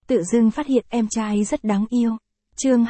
tự dưng phát hiện em trai rất đáng yêu. Chương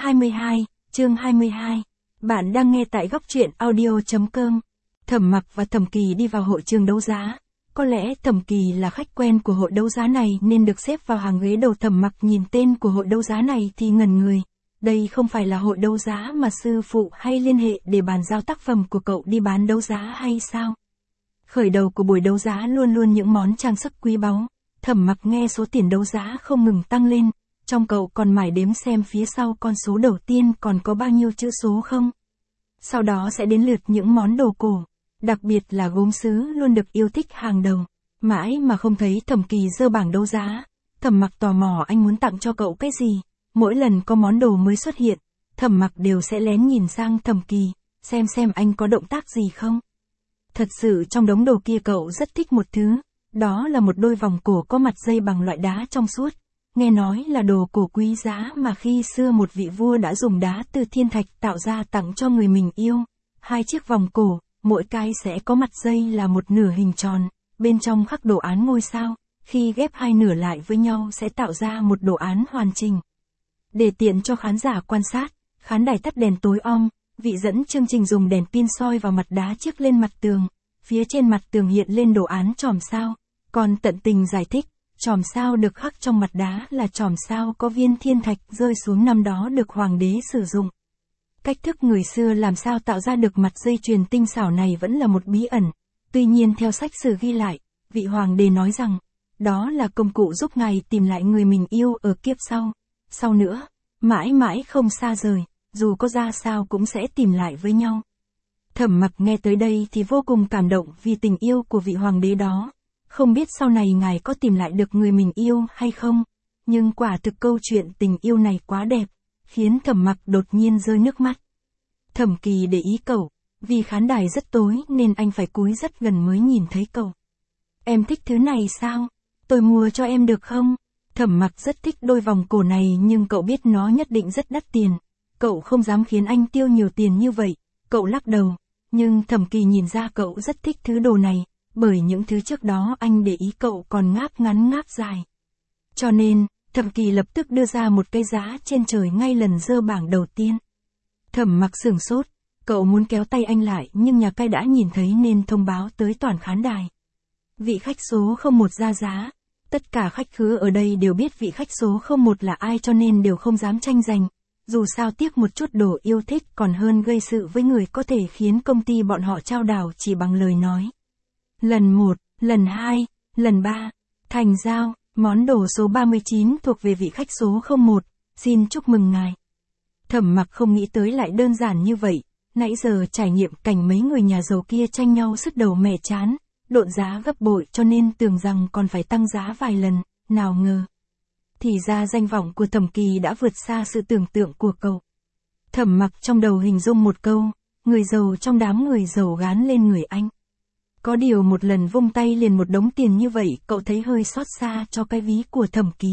22. Bạn đang nghe tại góc truyện audio.com. Thẩm Mặc và Thẩm Kỳ đi vào hội trường đấu giá. Có lẽ Thẩm Kỳ là khách quen của hội đấu giá này nên được xếp vào hàng ghế đầu. Thẩm Mặc nhìn tên của hội đấu giá này thì ngẩn người. Đây không phải là hội đấu giá mà sư phụ hay liên hệ để bàn giao tác phẩm của cậu đi bán đấu giá hay sao? Khởi đầu của buổi đấu giá luôn luôn những món trang sức quý báu. Thẩm Mặc nghe số tiền đấu giá không ngừng tăng lên, trong cậu còn mải đếm xem phía sau con số đầu tiên còn có bao nhiêu chữ số không. Sau đó sẽ đến lượt những món đồ cổ, đặc biệt là gốm sứ luôn được yêu thích hàng đầu. Mãi mà không thấy Thẩm Kỳ giơ bảng đấu giá, Thẩm Mặc tò mò anh muốn tặng cho cậu cái gì. Mỗi lần có món đồ mới xuất hiện, Thẩm Mặc đều sẽ lén nhìn sang Thẩm Kỳ, xem anh có động tác gì không. Thật sự trong đống đồ kia cậu rất thích một thứ, đó là một đôi vòng cổ có mặt dây bằng loại đá trong suốt. Nghe nói là đồ cổ quý giá mà khi xưa một vị vua đã dùng đá từ thiên thạch tạo ra tặng cho người mình yêu. 2 chiếc vòng cổ, mỗi cái sẽ có mặt dây là một nửa hình tròn, bên trong khắc đồ án ngôi sao, khi ghép hai nửa lại với nhau sẽ tạo ra một đồ án hoàn chỉnh. Để tiện cho khán giả quan sát, khán đài tắt đèn tối om, vị dẫn chương trình dùng đèn pin soi vào mặt đá chiếc lên mặt tường. Phía trên mặt tường hiện lên đồ án chòm sao, còn tận tình giải thích, chòm sao được khắc trong mặt đá là chòm sao có viên thiên thạch rơi xuống năm đó được hoàng đế sử dụng. Cách thức người xưa làm sao tạo ra được mặt dây chuyền tinh xảo này vẫn là một bí ẩn. Tuy nhiên theo sách sử ghi lại, vị hoàng đế nói rằng, đó là công cụ giúp ngài tìm lại người mình yêu ở kiếp sau. Sau nữa, mãi mãi không xa rời, dù có ra sao cũng sẽ tìm lại với nhau. Thẩm Mặc nghe tới đây thì vô cùng cảm động vì tình yêu của vị hoàng đế đó. Không biết sau này ngài có tìm lại được người mình yêu hay không, nhưng quả thực câu chuyện tình yêu này quá đẹp, khiến Thẩm Mặc đột nhiên rơi nước mắt. Thẩm Kỳ để ý cậu, vì khán đài rất tối nên anh phải cúi rất gần mới nhìn thấy cậu. Em thích thứ này sao? Tôi mua cho em được không? Thẩm Mặc rất thích đôi vòng cổ này nhưng cậu biết nó nhất định rất đắt tiền. Cậu không dám khiến anh tiêu nhiều tiền như vậy, cậu lắc đầu. Nhưng Thẩm Kỳ nhìn ra cậu rất thích thứ đồ này, bởi những thứ trước đó anh để ý cậu còn ngáp ngắn ngáp dài. Cho nên, Thẩm Kỳ lập tức đưa ra một cái giá trên trời ngay lần dơ bảng đầu tiên. Thẩm Mặc sửng sốt, cậu muốn kéo tay anh lại nhưng nhà cai đã nhìn thấy nên thông báo tới toàn khán đài. Vị khách số 01 ra giá. Tất cả khách khứa ở đây đều biết vị khách số 01 là ai cho nên đều không dám tranh giành. Dù sao tiếc một chút đồ yêu thích còn hơn gây sự với người có thể khiến công ty bọn họ chao đảo chỉ bằng lời nói. Lần 1, lần 2, lần 3, thành giao, món đồ số 39 thuộc về vị khách số 01, xin chúc mừng ngài. Thẩm Mặc không nghĩ tới lại đơn giản như vậy, nãy giờ trải nghiệm cảnh mấy người nhà giàu kia tranh nhau sứt đầu mẻ chán, độn giá gấp bội cho nên tưởng rằng còn phải tăng giá vài lần, nào ngờ. Thì ra danh vọng của Thẩm Kỳ đã vượt xa sự tưởng tượng của cậu. Thẩm Mặc trong đầu hình dung một câu, người giàu trong đám người giàu gán lên người anh. Có điều một lần vung tay liền một đống tiền như vậy cậu thấy hơi xót xa cho cái ví của Thẩm Kỳ.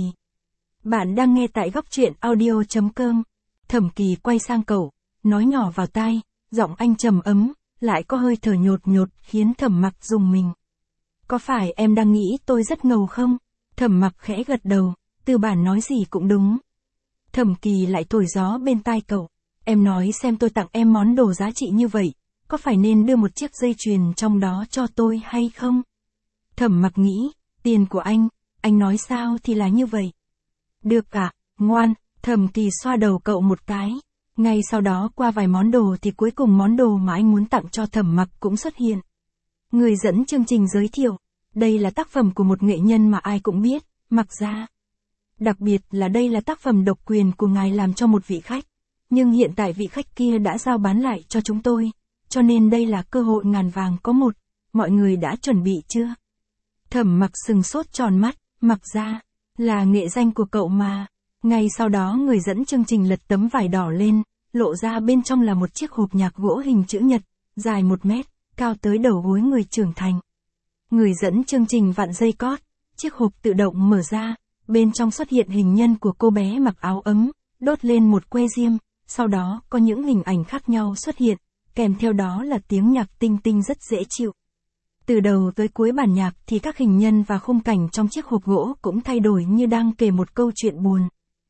Bạn đang nghe tại góc truyện audio.com. Thẩm Kỳ quay sang cậu, nói nhỏ vào tai, giọng anh trầm ấm, lại có hơi thở nhột nhột khiến Thẩm Mặc rùng mình. Có phải em đang nghĩ tôi rất ngầu không? Thẩm Mặc khẽ gật đầu, tư bản nói gì cũng đúng. Thẩm Kỳ lại thổi gió bên tai cậu, em nói xem tôi tặng em món đồ giá trị như vậy, có phải nên đưa một chiếc dây chuyền trong đó cho tôi hay không? Thẩm Mặc nghĩ, tiền của anh nói sao thì là như vậy. Được ạ, ngoan, Thẩm Kỳ xoa đầu cậu một cái. Ngay sau đó qua vài món đồ thì cuối cùng món đồ mà anh muốn tặng cho Thẩm Mặc cũng xuất hiện. Người dẫn chương trình giới thiệu, đây là tác phẩm của một nghệ nhân mà ai cũng biết, Mặc Gia. Đặc biệt là đây là tác phẩm độc quyền của ngài làm cho một vị khách, nhưng hiện tại vị khách kia đã giao bán lại cho chúng tôi, cho nên đây là cơ hội ngàn vàng có một, mọi người đã chuẩn bị chưa? Thẩm Mặc sừng sốt tròn mắt, Mặc Gia, là nghệ danh của cậu mà. Ngay sau đó người dẫn chương trình lật tấm vải đỏ lên, lộ ra bên trong là một chiếc hộp nhạc gỗ hình chữ nhật, dài 1 mét, cao tới đầu gối người trưởng thành. Người dẫn chương trình vặn dây cót, chiếc hộp tự động mở ra, bên trong xuất hiện hình nhân của cô bé mặc áo ấm, đốt lên một que diêm, sau đó có những hình ảnh khác nhau xuất hiện, kèm theo đó là tiếng nhạc tinh tinh rất dễ chịu. Từ đầu tới cuối bản nhạc thì các hình nhân và khung cảnh trong chiếc hộp gỗ cũng thay đổi như đang kể một câu chuyện buồn.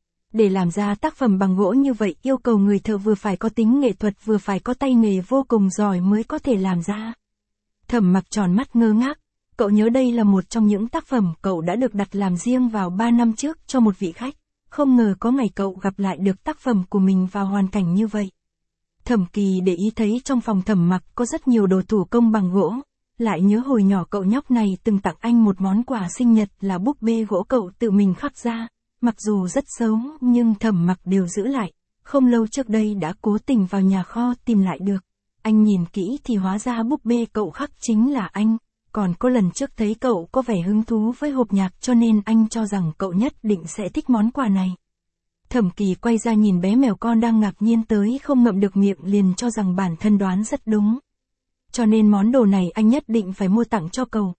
Để làm ra tác phẩm bằng gỗ như vậy yêu cầu người thợ vừa phải có tính nghệ thuật vừa phải có tay nghề vô cùng giỏi mới có thể làm ra. Thẩm Mặc tròn mắt ngơ ngác, cậu nhớ đây là một trong những tác phẩm cậu đã được đặt làm riêng vào 3 năm trước cho một vị khách, không ngờ có ngày cậu gặp lại được tác phẩm của mình vào hoàn cảnh như vậy. Thẩm Kỳ để ý thấy trong phòng Thẩm Mặc có rất nhiều đồ thủ công bằng gỗ, lại nhớ hồi nhỏ cậu nhóc này từng tặng anh một món quà sinh nhật là búp bê gỗ cậu tự mình khắc ra, mặc dù rất xấu nhưng Thẩm Mặc đều giữ lại, không lâu trước đây đã cố tình vào nhà kho tìm lại được. Anh nhìn kỹ thì hóa ra búp bê cậu khắc chính là anh, còn có lần trước thấy cậu có vẻ hứng thú với hộp nhạc cho nên anh cho rằng cậu nhất định sẽ thích món quà này. Thẩm Kỳ quay ra nhìn bé mèo con đang ngạc nhiên tới không ngậm được miệng liền cho rằng bản thân đoán rất đúng. Cho nên món đồ này anh nhất định phải mua tặng cho cậu.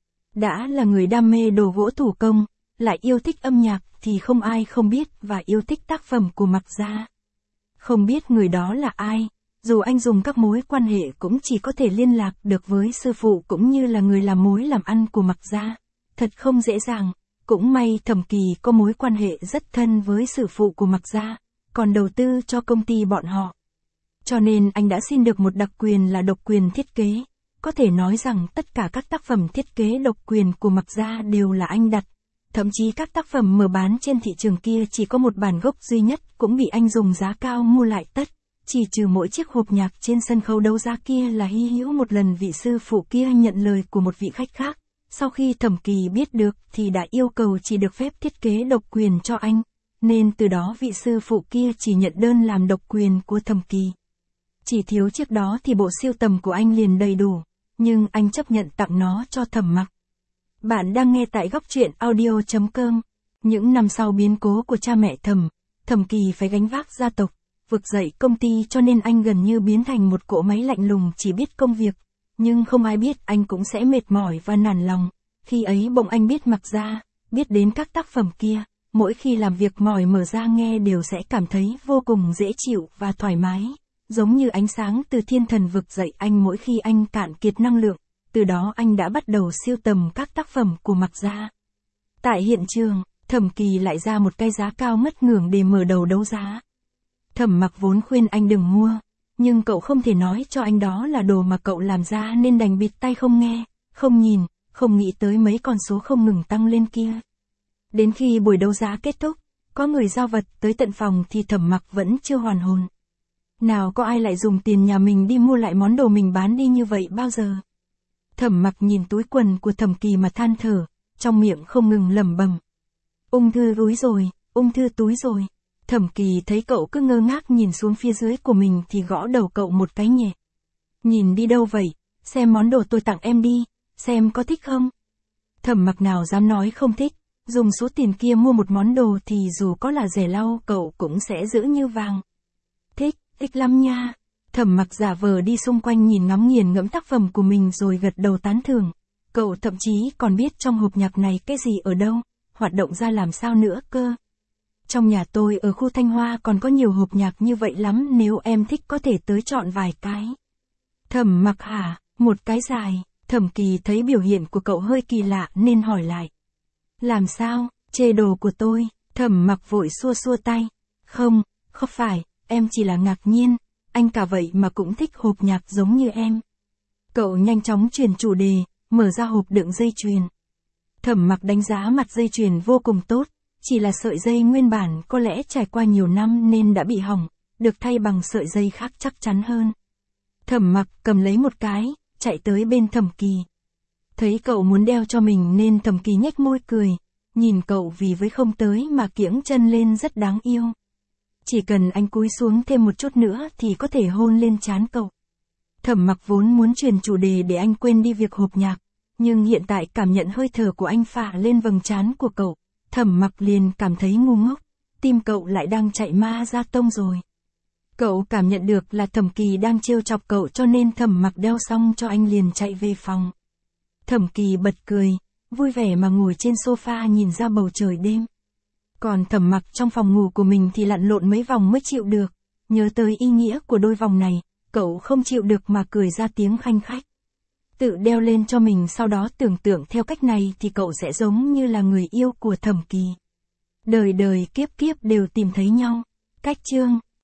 Đã là người đam mê đồ gỗ thủ công, lại yêu thích âm nhạc thì không ai không biết và yêu thích tác phẩm của Mặc Gia. Không biết người đó là ai, dù anh dùng các mối quan hệ cũng chỉ có thể liên lạc được với sư phụ cũng như là người làm mối làm ăn của Mặc Gia. Thật không dễ dàng, cũng may Thẩm Kỳ có mối quan hệ rất thân với sư phụ của Mặc Gia, còn đầu tư cho công ty bọn họ. Cho nên anh đã xin được một đặc quyền là độc quyền thiết kế, có thể nói rằng tất cả các tác phẩm thiết kế độc quyền của Mặc Gia đều là anh đặt. Thậm chí các tác phẩm mở bán trên thị trường kia chỉ có một bản gốc duy nhất cũng bị anh dùng giá cao mua lại tất. Chỉ trừ mỗi chiếc hộp nhạc trên sân khấu đấu giá kia là hy hữu một lần vị sư phụ kia nhận lời của một vị khách khác. Sau khi Thẩm Kỳ biết được thì đã yêu cầu chỉ được phép thiết kế độc quyền cho anh, nên từ đó vị sư phụ kia chỉ nhận đơn làm độc quyền của Thẩm Kỳ. Chỉ thiếu chiếc đó thì bộ sưu tầm của anh liền đầy đủ, nhưng anh chấp nhận tặng nó cho Thẩm Mặc. Bạn đang nghe tại góc truyện audio.com. Những năm sau biến cố của cha mẹ Thẩm Kỳ phải gánh vác gia tộc, vực dậy công ty cho nên anh gần như biến thành một cỗ máy lạnh lùng chỉ biết công việc. Nhưng không ai biết anh cũng sẽ mệt mỏi và nản lòng. Khi ấy bỗng anh biết Mặc Gia, biết đến các tác phẩm kia, mỗi khi làm việc mỏi mở ra nghe đều sẽ cảm thấy vô cùng dễ chịu và thoải mái. Giống như ánh sáng từ thiên thần vực dậy anh mỗi khi anh cạn kiệt năng lượng, từ đó anh đã bắt đầu sưu tầm các tác phẩm của Mặc Gia. Tại hiện trường, Thẩm Kỳ lại ra một cái giá cao ngất ngưởng để mở đầu đấu giá. Thẩm Mặc vốn khuyên anh đừng mua, nhưng cậu không thể nói cho anh đó là đồ mà cậu làm ra nên đành bịt tai không nghe, không nhìn, không nghĩ tới mấy con số không ngừng tăng lên kia. Đến khi buổi đấu giá kết thúc, có người giao vật tới tận phòng thì Thẩm Mặc vẫn chưa hoàn hồn. Nào có ai lại dùng tiền nhà mình đi mua lại món đồ mình bán đi như vậy bao giờ? Thẩm Mặc nhìn túi quần của Thẩm Kỳ mà than thở, trong miệng không ngừng lẩm bẩm. Ung thư túi rồi, ung thư túi rồi. Thẩm Kỳ thấy cậu cứ ngơ ngác nhìn xuống phía dưới của mình thì gõ đầu cậu một cái nhẹ. Nhìn đi đâu vậy, xem món đồ tôi tặng em đi, xem có thích không? Thẩm Mặc nào dám nói không thích, dùng số tiền kia mua một món đồ thì dù có là rẻ lau cậu cũng sẽ giữ như vàng. Thích, thích lắm nha. Thẩm Mặc giả vờ đi xung quanh nhìn ngắm nghiền ngẫm tác phẩm của mình rồi gật đầu tán thưởng. Cậu thậm chí còn biết trong hộp nhạc này cái gì ở đâu, hoạt động ra làm sao nữa cơ. Trong nhà tôi ở khu Thanh Hoa còn có nhiều hộp nhạc như vậy lắm, nếu em thích có thể tới chọn vài cái. Thẩm Mặc hả, một cái dài. Thẩm Kỳ thấy biểu hiện của cậu hơi kỳ lạ nên hỏi lại. Làm sao, chê đồ của tôi? Thẩm Mặc vội xua xua tay. Không, không phải, em chỉ là ngạc nhiên, anh cả vậy mà cũng thích hộp nhạc giống như em. Cậu nhanh chóng chuyển chủ đề, mở ra hộp đựng dây chuyền. Thẩm Mặc đánh giá mặt dây chuyền vô cùng tốt, chỉ là sợi dây nguyên bản có lẽ trải qua nhiều năm nên đã bị hỏng, được thay bằng sợi dây khác chắc chắn hơn. Thẩm Mặc cầm lấy một cái, chạy tới bên Thẩm Kỳ. Thấy cậu muốn đeo cho mình nên Thẩm Kỳ nhếch môi cười, nhìn cậu vì với không tới mà kiễng chân lên rất đáng yêu. Chỉ cần anh cúi xuống thêm một chút nữa thì có thể hôn lên trán cậu. Thẩm Mặc vốn muốn chuyển chủ đề để anh quên đi việc hộp nhạc, nhưng hiện tại cảm nhận hơi thở của anh phả lên vầng trán của cậu, Thẩm Mặc liền cảm thấy ngu ngốc, tim cậu lại đang chạy ma ra tông rồi. Cậu cảm nhận được là Thẩm Kỳ đang trêu chọc cậu cho nên Thẩm Mặc đeo xong cho anh liền chạy về phòng. Thẩm Kỳ bật cười, vui vẻ mà ngồi trên sofa nhìn ra bầu trời đêm. Còn Thẩm Mặc trong phòng ngủ của mình thì lặn lộn mấy vòng mới chịu được, nhớ tới ý nghĩa của đôi vòng này, cậu không chịu được mà cười ra tiếng khanh khách. Tự đeo lên cho mình, sau đó tưởng tượng theo cách này thì cậu sẽ giống như là người yêu của Thẩm Kỳ. Đời đời kiếp kiếp đều tìm thấy nhau. Cách chương